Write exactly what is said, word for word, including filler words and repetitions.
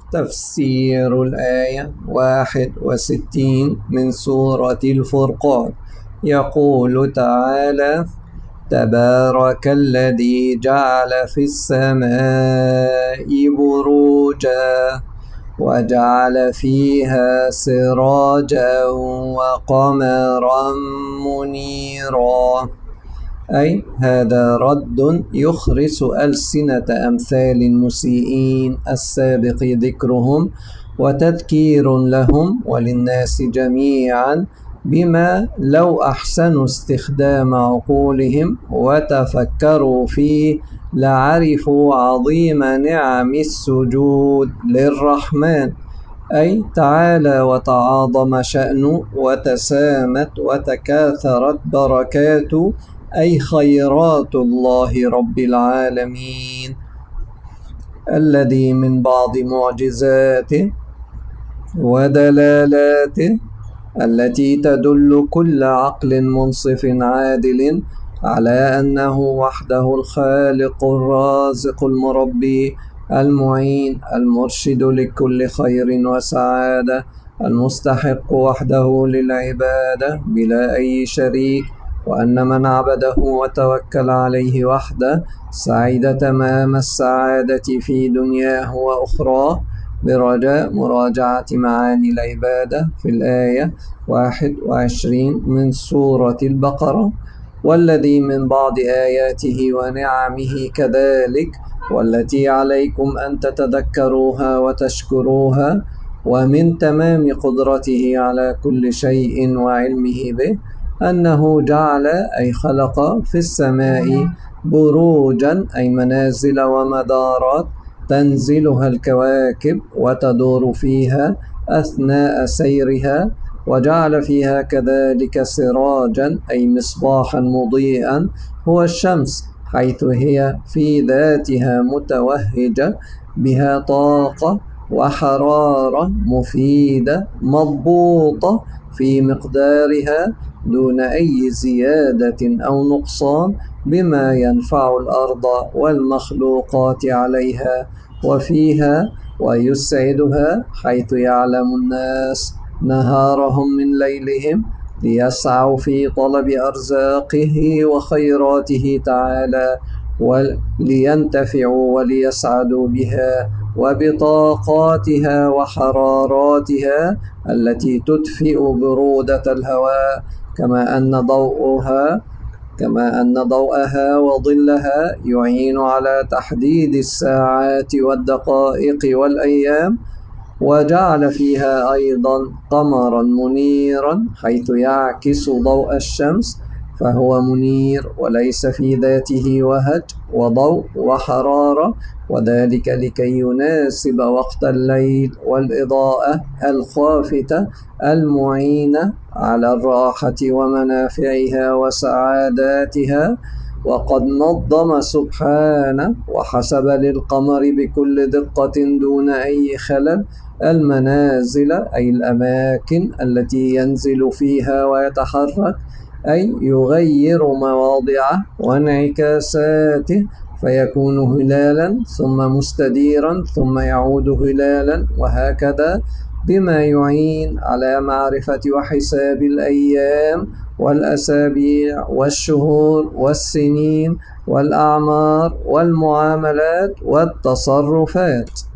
تفسير الآية واحد وستين من سورة الفرقان. يقول تعالى: تبارك الذي جعل في السماء بروجا وجعل فيها سراجا وقمرا منيرا. أي هذا رد يخرس ألسنة أمثال المسيئين السابق ذكرهم، وتذكير لهم وللناس جميعا بما لو أحسنوا استخدام عقولهم وتفكروا فيه لعرفوا عظيم نعم السجود للرحمن. أي تعالى وتعاظم شأنه وتسامت وتكاثرت بركاته، أي خيرات الله رب العالمين، الذي من بعض معجزاته ودلالاته التي تدل كل عقل منصف عادل على أنه وحده الخالق الرازق المربي المعين المرشد لكل خير وسعادة، المستحق وحده للعبادة بلا أي شريك، وأن من عبده وتوكل عليه وحده سعيد تمام السعادة في دنياه وأخراه، برجاء مراجعة معاني العبادة في الآية واحد وعشرين من سورة البقرة. والذي من بعض آياته ونعمه كذلك، والتي عليكم أن تتذكروها وتشكروها، ومن تمام قدرته على كل شيء وعلمه به أنه جعل أي خلق في السماء بروجا أي منازل ومدارات تنزلها الكواكب وتدور فيها أثناء سيرها، وجعل فيها كذلك سراجا أي مصباحا مضيئا هو الشمس، حيث هي في ذاتها متوهجة بها طاقة وحرارة مفيدة مضبوطة في مقدارها دون أي زيادة أو نقصان، بما ينفع الأرض والمخلوقات عليها وفيها، ويسعدها، حيث يعلم الناس نهارهم من ليلهم ليسعوا في طلب أرزاقه وخيراته تعالى، ولينتفعوا وليسعدوا بها وبطاقاتها وحراراتها التي تدفئ برودة الهواء، كما أن ضوءها كما أن ضوءها وظلها يعين على تحديد الساعات والدقائق والأيام. وجعل فيها أيضا قمرا منيرا حيث يعكس ضوء الشمس، فهو منير وليس في ذاته وهج وضوء وحرارة، وذلك لكي يناسب وقت الليل والإضاءة الخافتة المعينة على الراحة ومنافعها وسعاداتها. وقد نظم سبحانه وحسب للقمر بكل دقة دون أي خلل المنازل أي الأماكن التي ينزل فيها ويتحرك، أي يغير مواضعه وانعكاساته فيكون هلالا ثم مستديرا ثم يعود هلالا، وهكذا، بما يعين على معرفة وحساب الأيام والأسابيع والشهور والسنين والأعمار والمعاملات والتصرفات.